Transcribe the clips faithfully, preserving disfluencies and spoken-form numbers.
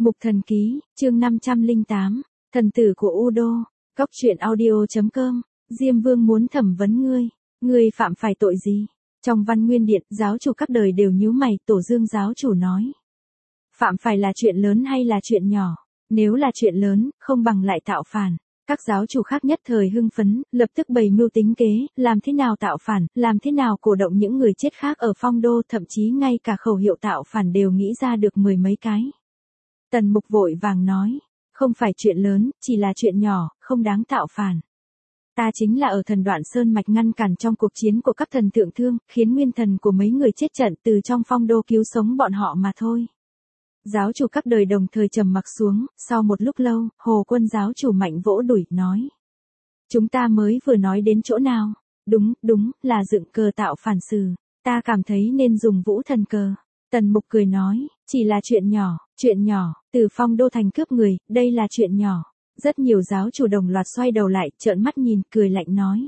Mục Thần Ký, chương năm trăm lẻ tám, Thần tử của Udo, Cóc truyện audio chấm com, Diêm Vương muốn thẩm vấn ngươi, ngươi phạm phải tội gì? Trong Văn Nguyên Điện, giáo chủ các đời đều nhíu mày, Tổ Dương giáo chủ nói. Phạm phải là chuyện lớn hay là chuyện nhỏ? Nếu là chuyện lớn, không bằng lại tạo phản. Các giáo chủ khác nhất thời hưng phấn, lập tức bày mưu tính kế, làm thế nào tạo phản, làm thế nào cổ động những người chết khác ở Phong Đô, thậm chí ngay cả khẩu hiệu tạo phản đều nghĩ ra được mười mấy cái. Tần Mục vội vàng nói, không phải chuyện lớn, chỉ là chuyện nhỏ, không đáng tạo phản. Ta chính là ở Thần Đoạn Sơn Mạch ngăn cản trong cuộc chiến của các thần thượng thương, khiến nguyên thần của mấy người chết trận từ trong Phong Đô cứu sống bọn họ mà thôi. Giáo chủ các đời đồng thời trầm mặc xuống, sau một lúc lâu, Hồ Quân giáo chủ mạnh vỗ đùi, nói. Chúng ta mới vừa nói đến chỗ nào? Đúng, đúng, là dựng cờ tạo phản sự. Ta cảm thấy nên dùng vũ thần cờ. Tần Mục cười nói, chỉ là chuyện nhỏ, chuyện nhỏ, từ Phong Đô thành cướp người, đây là chuyện nhỏ. Rất nhiều giáo chủ đồng loạt xoay đầu lại, trợn mắt nhìn, cười lạnh nói.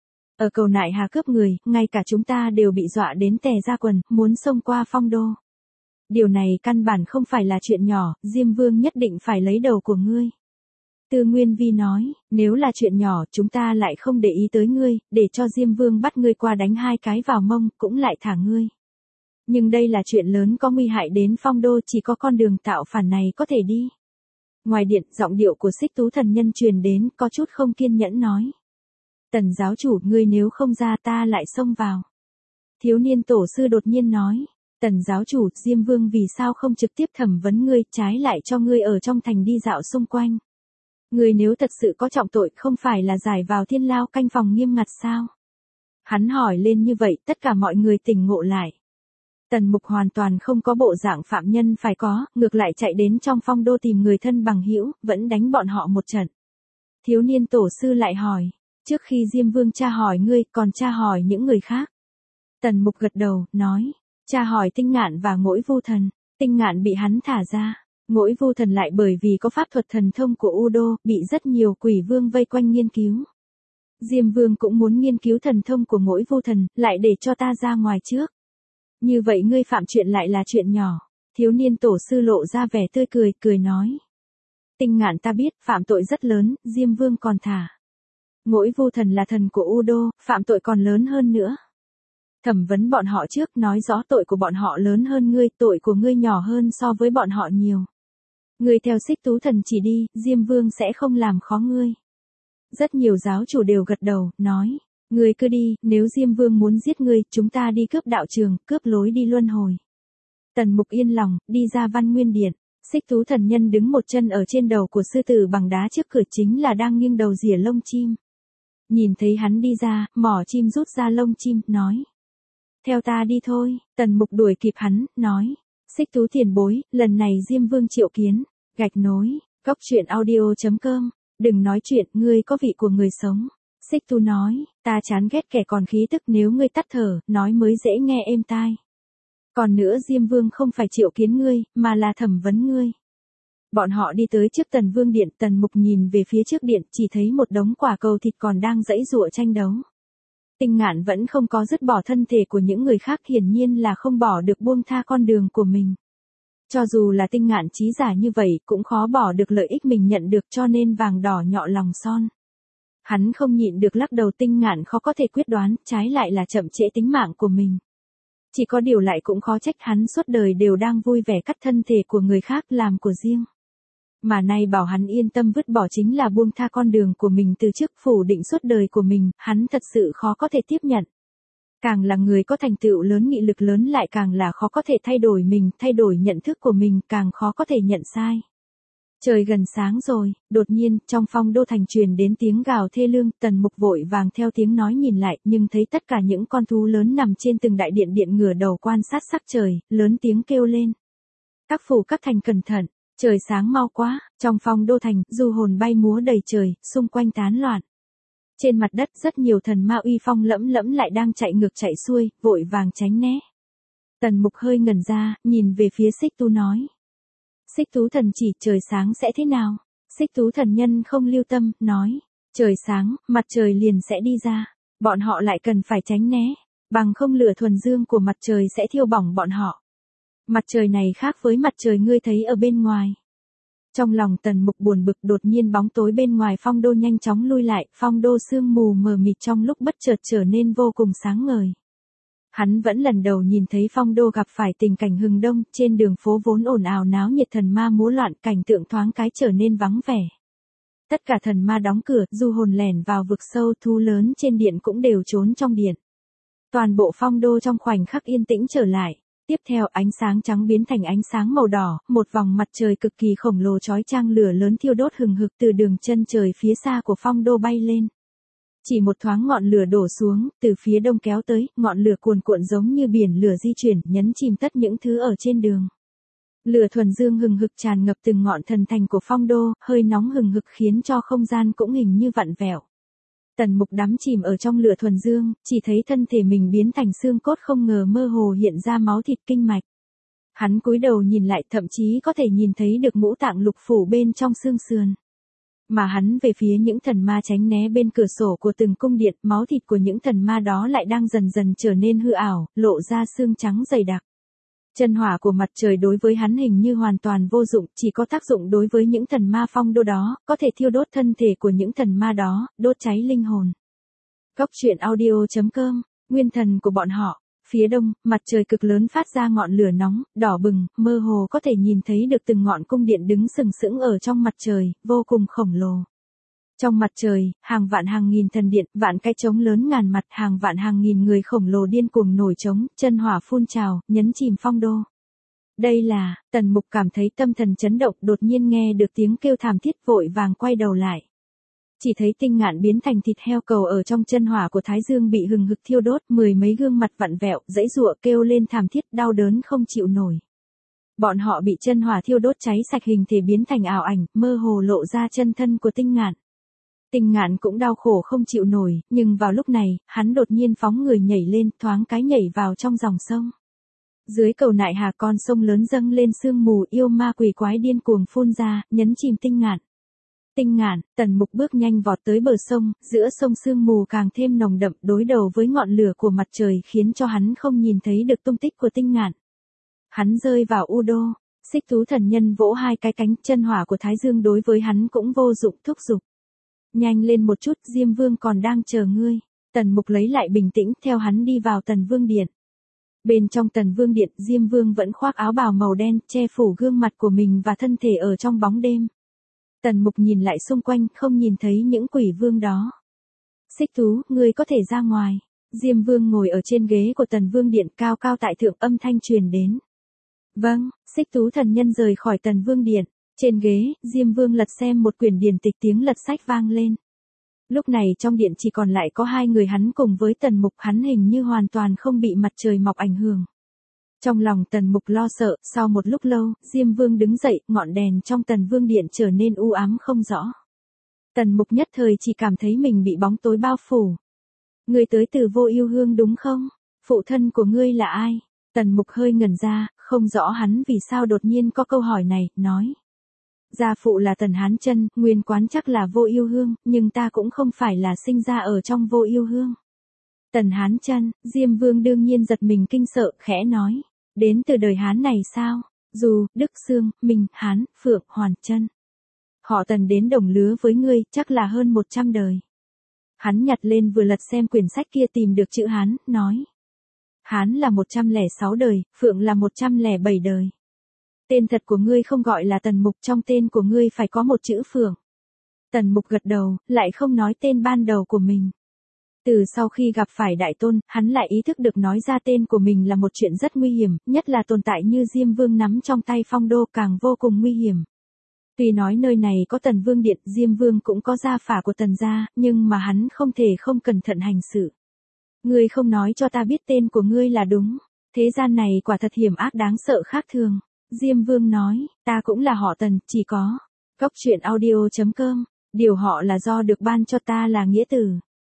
Ở cầu Nại Hà cướp người, ngay cả chúng ta đều bị dọa đến tè ra quần, muốn xông qua Phong Đô. Điều này căn bản không phải là chuyện nhỏ, Diêm Vương nhất định phải lấy đầu của ngươi. Tư Nguyên Vi nói, nếu là chuyện nhỏ chúng ta lại không để ý tới ngươi, để cho Diêm Vương bắt ngươi qua đánh hai cái vào mông, cũng lại thả ngươi. Nhưng đây là chuyện lớn có nguy hại đến Phong Đô, chỉ có con đường tạo phản này có thể đi. Ngoài điện, giọng điệu của Xích Tú thần nhân truyền đến, có chút không kiên nhẫn nói. Tần giáo chủ, ngươi nếu không ra ta lại xông vào. Thiếu niên tổ sư đột nhiên nói. Tần giáo chủ, Diêm Vương vì sao không trực tiếp thẩm vấn ngươi, trái lại cho ngươi ở trong thành đi dạo xung quanh. Ngươi nếu thật sự có trọng tội, không phải là giải vào thiên lao canh phòng nghiêm ngặt sao? Hắn hỏi lên như vậy, tất cả mọi người tỉnh ngộ lại. Tần Mục hoàn toàn không có bộ dạng phạm nhân phải có, ngược lại chạy đến trong Phong Đô tìm người thân bằng hữu, vẫn đánh bọn họ một trận. Thiếu niên tổ sư lại hỏi, trước khi Diêm Vương tra hỏi ngươi, còn tra hỏi những người khác. Tần Mục gật đầu, nói. Cha hỏi Tinh Ngạn và Ngỗi Vu Thần, Tinh Ngạn bị hắn thả ra, Ngỗi Vu Thần lại bởi vì có pháp thuật thần thông của Udo, bị rất nhiều quỷ vương vây quanh nghiên cứu. Diêm Vương cũng muốn nghiên cứu thần thông của Ngỗi Vu Thần, lại để cho ta ra ngoài trước. Như vậy ngươi phạm chuyện lại là chuyện nhỏ. Thiếu niên tổ sư lộ ra vẻ tươi cười, cười nói. Tinh Ngạn ta biết, phạm tội rất lớn, Diêm Vương còn thả. Ngỗi Vu Thần là thần của Udo, phạm tội còn lớn hơn nữa. Thẩm vấn bọn họ trước, nói rõ tội của bọn họ lớn hơn ngươi, tội của ngươi nhỏ hơn so với bọn họ nhiều. Ngươi theo Xích Tú thần chỉ đi, Diêm Vương sẽ không làm khó ngươi. Rất nhiều giáo chủ đều gật đầu, nói, ngươi cứ đi, nếu Diêm Vương muốn giết ngươi, chúng ta đi cướp đạo trường, cướp lối đi luân hồi. Tần Mục yên lòng, đi ra Văn Nguyên Điện, Xích Tú thần nhân đứng một chân ở trên đầu của sư tử bằng đá trước cửa, chính là đang nghiêng đầu rỉa lông chim. Nhìn thấy hắn đi ra, mỏ chim rút ra lông chim, nói. Theo ta đi thôi, Tần Mục đuổi kịp hắn, nói. Xích Tú tiền bối, lần này Diêm Vương triệu kiến, gạch nối, Cóc truyện audio chấm com, đừng nói chuyện, ngươi có vị của người sống. Xích Tú nói, ta chán ghét kẻ còn khí tức, nếu ngươi tắt thở, nói mới dễ nghe êm tai. Còn nữa Diêm Vương không phải triệu kiến ngươi, mà là thẩm vấn ngươi. Bọn họ đi tới trước Tần Vương Điện, Tần Mục nhìn về phía trước điện, chỉ thấy một đống quả cầu thịt còn đang giãy giụa tranh đấu. Tinh Ngạn vẫn không có dứt bỏ thân thể của những người khác, hiển nhiên là không bỏ được buông tha con đường của mình. Cho dù là Tinh Ngạn trí giả như vậy, cũng khó bỏ được lợi ích mình nhận được, cho nên vàng đỏ nhọ lòng son. Hắn không nhịn được lắc đầu, Tinh Ngạn khó có thể quyết đoán, trái lại là chậm trễ tính mạng của mình. Chỉ có điều lại cũng khó trách hắn suốt đời đều đang vui vẻ cắt thân thể của người khác làm của riêng. Mà nay bảo hắn yên tâm vứt bỏ chính là buông tha con đường của mình từ trước, phủ định suốt đời của mình, hắn thật sự khó có thể tiếp nhận. Càng là người có thành tựu lớn, nghị lực lớn, lại càng là khó có thể thay đổi mình, thay đổi nhận thức của mình, càng khó có thể nhận sai. Trời gần sáng rồi, đột nhiên, trong Phong Đô thành truyền đến tiếng gào thê lương, Tần Mục vội vàng theo tiếng nói nhìn lại, nhưng thấy tất cả những con thú lớn nằm trên từng đại điện điện ngửa đầu quan sát sắc trời, lớn tiếng kêu lên. Các phủ các thành cẩn thận. Trời sáng mau quá, trong Phong Đô thành, du hồn bay múa đầy trời, xung quanh tán loạn. Trên mặt đất rất nhiều thần ma uy phong lẫm lẫm lại đang chạy ngược chạy xuôi, vội vàng tránh né. Tần Mục hơi ngẩn ra, nhìn về phía Xích Tú nói. Xích Tú thần chỉ, trời sáng sẽ thế nào? Xích Tú thần nhân không lưu tâm, nói. Trời sáng, mặt trời liền sẽ đi ra. Bọn họ lại cần phải tránh né, bằng không lửa thuần dương của mặt trời sẽ thiêu bỏng bọn họ. Mặt trời này khác với mặt trời ngươi thấy ở bên ngoài. Trong lòng Tần Mục buồn bực, đột nhiên bóng tối bên ngoài phong đô nhanh chóng lui lại, phong đô sương mù mờ mịt trong lúc bất chợt trở nên vô cùng sáng ngời. Hắn vẫn lần đầu nhìn thấy phong đô gặp phải tình cảnh hừng đông, trên đường phố vốn ồn ào náo nhiệt thần ma múa loạn, cảnh tượng thoáng cái trở nên vắng vẻ. Tất cả thần ma đóng cửa, du hồn lẻn vào vực sâu, thú lớn trên điện cũng đều trốn trong điện. Toàn bộ phong đô trong khoảnh khắc yên tĩnh trở lại. Tiếp theo ánh sáng trắng biến thành ánh sáng màu đỏ, một vòng mặt trời cực kỳ khổng lồ chói chang lửa lớn thiêu đốt hừng hực từ đường chân trời phía xa của phong đô bay lên. Chỉ một thoáng ngọn lửa đổ xuống, từ phía đông kéo tới, ngọn lửa cuồn cuộn giống như biển lửa di chuyển, nhấn chìm tất những thứ ở trên đường. Lửa thuần dương hừng hực tràn ngập từng ngọn thần thành của phong đô, hơi nóng hừng hực khiến cho không gian cũng hình như vặn vẹo. Tần Mục đắm chìm ở trong lửa thuần dương, chỉ thấy thân thể mình biến thành xương cốt, không ngờ mơ hồ hiện ra máu thịt kinh mạch. Hắn cúi đầu nhìn lại, thậm chí có thể nhìn thấy được ngũ tạng lục phủ bên trong xương sườn. Mà hắn về phía những thần ma tránh né bên cửa sổ của từng cung điện, máu thịt của những thần ma đó lại đang dần dần trở nên hư ảo, lộ ra xương trắng dày đặc. Chân hỏa của mặt trời đối với hắn hình như hoàn toàn vô dụng, chỉ có tác dụng đối với những thần ma phong đô đó, có thể thiêu đốt thân thể của những thần ma đó, đốt cháy linh hồn. Cốc truyện audio chấm com, nguyên thần của bọn họ. Phía đông, mặt trời cực lớn phát ra ngọn lửa nóng, đỏ bừng, mơ hồ có thể nhìn thấy được từng ngọn cung điện đứng sừng sững ở trong mặt trời, vô cùng khổng lồ. Trong mặt trời, hàng vạn hàng nghìn thần điện, vạn cái trống lớn ngàn mặt, hàng vạn hàng nghìn người khổng lồ điên cuồng nổi trống, chân hỏa phun trào, nhấn chìm phong đô. Đây là, Tần Mục cảm thấy tâm thần chấn động, đột nhiên nghe được tiếng kêu thảm thiết, vội vàng quay đầu lại. Chỉ thấy Tinh Ngạn biến thành thịt heo cầu ở trong chân hỏa của Thái Dương bị hừng hực thiêu đốt, mười mấy gương mặt vặn vẹo, giãy giụa kêu lên thảm thiết, đau đớn không chịu nổi. Bọn họ bị chân hỏa thiêu đốt cháy sạch, hình thể biến thành ảo ảnh, mơ hồ lộ ra chân thân của Tinh Ngạn. Tinh Ngạn cũng đau khổ không chịu nổi, nhưng vào lúc này, hắn đột nhiên phóng người nhảy lên, thoáng cái nhảy vào trong dòng sông. Dưới cầu Nại Hà, con sông lớn dâng lên sương mù, yêu ma quỷ quái điên cuồng phun ra, nhấn chìm Tinh Ngạn. Tinh Ngạn, Tần Mục bước nhanh vọt tới bờ sông, giữa sông sương mù càng thêm nồng đậm, đối đầu với ngọn lửa của mặt trời khiến cho hắn không nhìn thấy được tung tích của Tinh Ngạn. Hắn rơi vào U Đô, Xích Thú thần nhân vỗ hai cái cánh, chân hỏa của Thái Dương đối với hắn cũng vô dụng, thúc giục. Nhanh lên một chút, Diêm Vương còn đang chờ ngươi. Tần Mục lấy lại bình tĩnh, theo hắn đi vào Tần Vương Điện. Bên trong Tần Vương Điện, Diêm Vương vẫn khoác áo bào màu đen, che phủ gương mặt của mình và thân thể ở trong bóng đêm. Tần Mục nhìn lại xung quanh, không nhìn thấy những quỷ vương đó. Xích Thú, ngươi có thể ra ngoài. Diêm Vương ngồi ở trên ghế của Tần Vương Điện, cao cao tại thượng, âm thanh truyền đến. Vâng, Xích Thú thần nhân rời khỏi Tần Vương Điện. Trên ghế, Diêm Vương lật xem một quyển điển tịch, tiếng lật sách vang lên. Lúc này trong điện chỉ còn lại có hai người hắn cùng với Tần Mục, hắn hình như hoàn toàn không bị mặt trời mọc ảnh hưởng. Trong lòng Tần Mục lo sợ, sau một lúc lâu, Diêm Vương đứng dậy, ngọn đèn trong Tần Vương Điện trở nên u ám không rõ. Tần Mục nhất thời chỉ cảm thấy mình bị bóng tối bao phủ. Ngươi tới từ Vô Ưu Hương đúng không? Phụ thân của ngươi là ai? Tần Mục hơi ngẩn ra, không rõ hắn vì sao đột nhiên có câu hỏi này, nói. Gia phụ là Tần Hán Chân, nguyên quán chắc là Vô Ưu Hương, nhưng ta cũng không phải là sinh ra ở trong Vô Ưu Hương. Tần Hán Chân, Diêm Vương đương nhiên giật mình kinh sợ, khẽ nói. Đến từ đời Hán này sao? Dù, Đức Sương, Minh, Hán, Phượng, Hoàn, Chân. Họ Tần đến đồng lứa với ngươi, chắc là hơn một trăm đời. Hắn nhặt lên vừa lật xem quyển sách kia, tìm được chữ Hán, nói. Hán là một trăm lẻ sáu đời, Phượng là một trăm lẻ bảy đời. Tên thật của ngươi không gọi là Tần Mục, trong tên của ngươi phải có một chữ Phượng. Tần Mục gật đầu, lại không nói tên ban đầu của mình. Từ sau khi gặp phải Đại Tôn, hắn lại ý thức được nói ra tên của mình là một chuyện rất nguy hiểm, nhất là tồn tại như Diêm Vương nắm trong tay phong đô càng vô cùng nguy hiểm. Tuy nói nơi này có Tần Vương Điện, Diêm Vương cũng có gia phả của Tần gia, nhưng mà hắn không thể không cẩn thận hành sự. Ngươi không nói cho ta biết tên của ngươi là đúng. Thế gian này quả thật hiểm ác đáng sợ khác thường. Diêm Vương nói, ta cũng là họ Tần, chỉ có. Cốc truyện audio chấm com, điều họ là do được ban cho ta là nghĩa tử.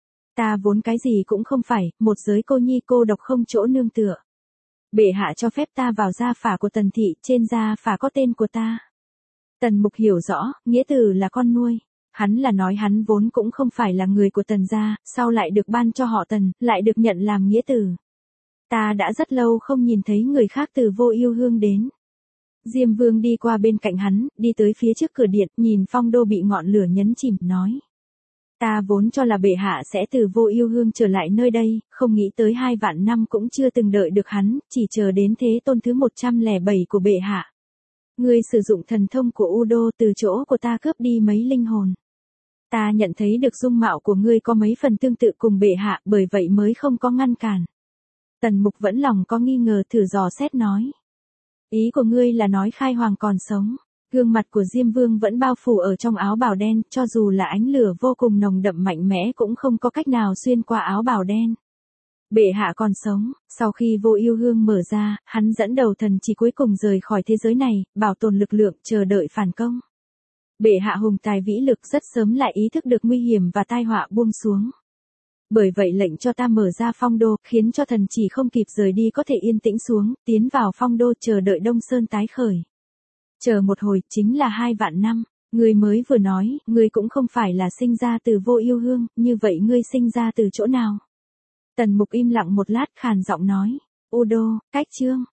Ta vốn cái gì cũng không phải, một giới cô nhi cô độc không chỗ nương tựa. Bệ hạ cho phép ta vào gia phả của Tần thị, trên gia phả có tên của ta. Tần Mục hiểu rõ, nghĩa tử là con nuôi. Hắn là nói hắn vốn cũng không phải là người của Tần gia, sau lại được ban cho họ Tần, lại được nhận làm nghĩa tử. Ta đã rất lâu không nhìn thấy người khác từ Vô Ưu Hương đến. Diêm Vương đi qua bên cạnh hắn, đi tới phía trước cửa điện, nhìn phong đô bị ngọn lửa nhấn chìm, nói. Ta vốn cho là bệ hạ sẽ từ Vô Yêu Hương trở lại nơi đây, không nghĩ tới hai vạn năm cũng chưa từng đợi được hắn, chỉ chờ đến thế tôn thứ một trăm lẻ bảy của bệ hạ. Ngươi sử dụng thần thông của Udo từ chỗ của ta cướp đi mấy linh hồn. Ta nhận thấy được dung mạo của ngươi có mấy phần tương tự cùng bệ hạ, bởi vậy mới không có ngăn cản. Tần Mục vẫn lòng có nghi ngờ, thử dò xét nói. Ý của ngươi là nói Khai Hoàng còn sống. Gương mặt của Diêm Vương vẫn bao phủ ở trong áo bào đen, cho dù là ánh lửa vô cùng nồng đậm mạnh mẽ cũng không có cách nào xuyên qua áo bào đen. Bệ hạ còn sống, sau khi Vô Yêu Hương mở ra, hắn dẫn đầu thần chỉ cuối cùng rời khỏi thế giới này, bảo tồn lực lượng, chờ đợi phản công. Bệ hạ hùng tài vĩ lực rất sớm lại ý thức được nguy hiểm và tai họa buông xuống. Bởi vậy lệnh cho ta mở ra phong đô, khiến cho thần chỉ không kịp rời đi có thể yên tĩnh xuống, tiến vào phong đô chờ đợi Đông Sơn tái khởi. Chờ một hồi, chính là hai vạn năm, ngươi mới vừa nói, ngươi cũng không phải là sinh ra từ Vô Yêu Hương, như vậy ngươi sinh ra từ chỗ nào? Tần Mục im lặng một lát, khàn giọng nói, Udo, cách chương.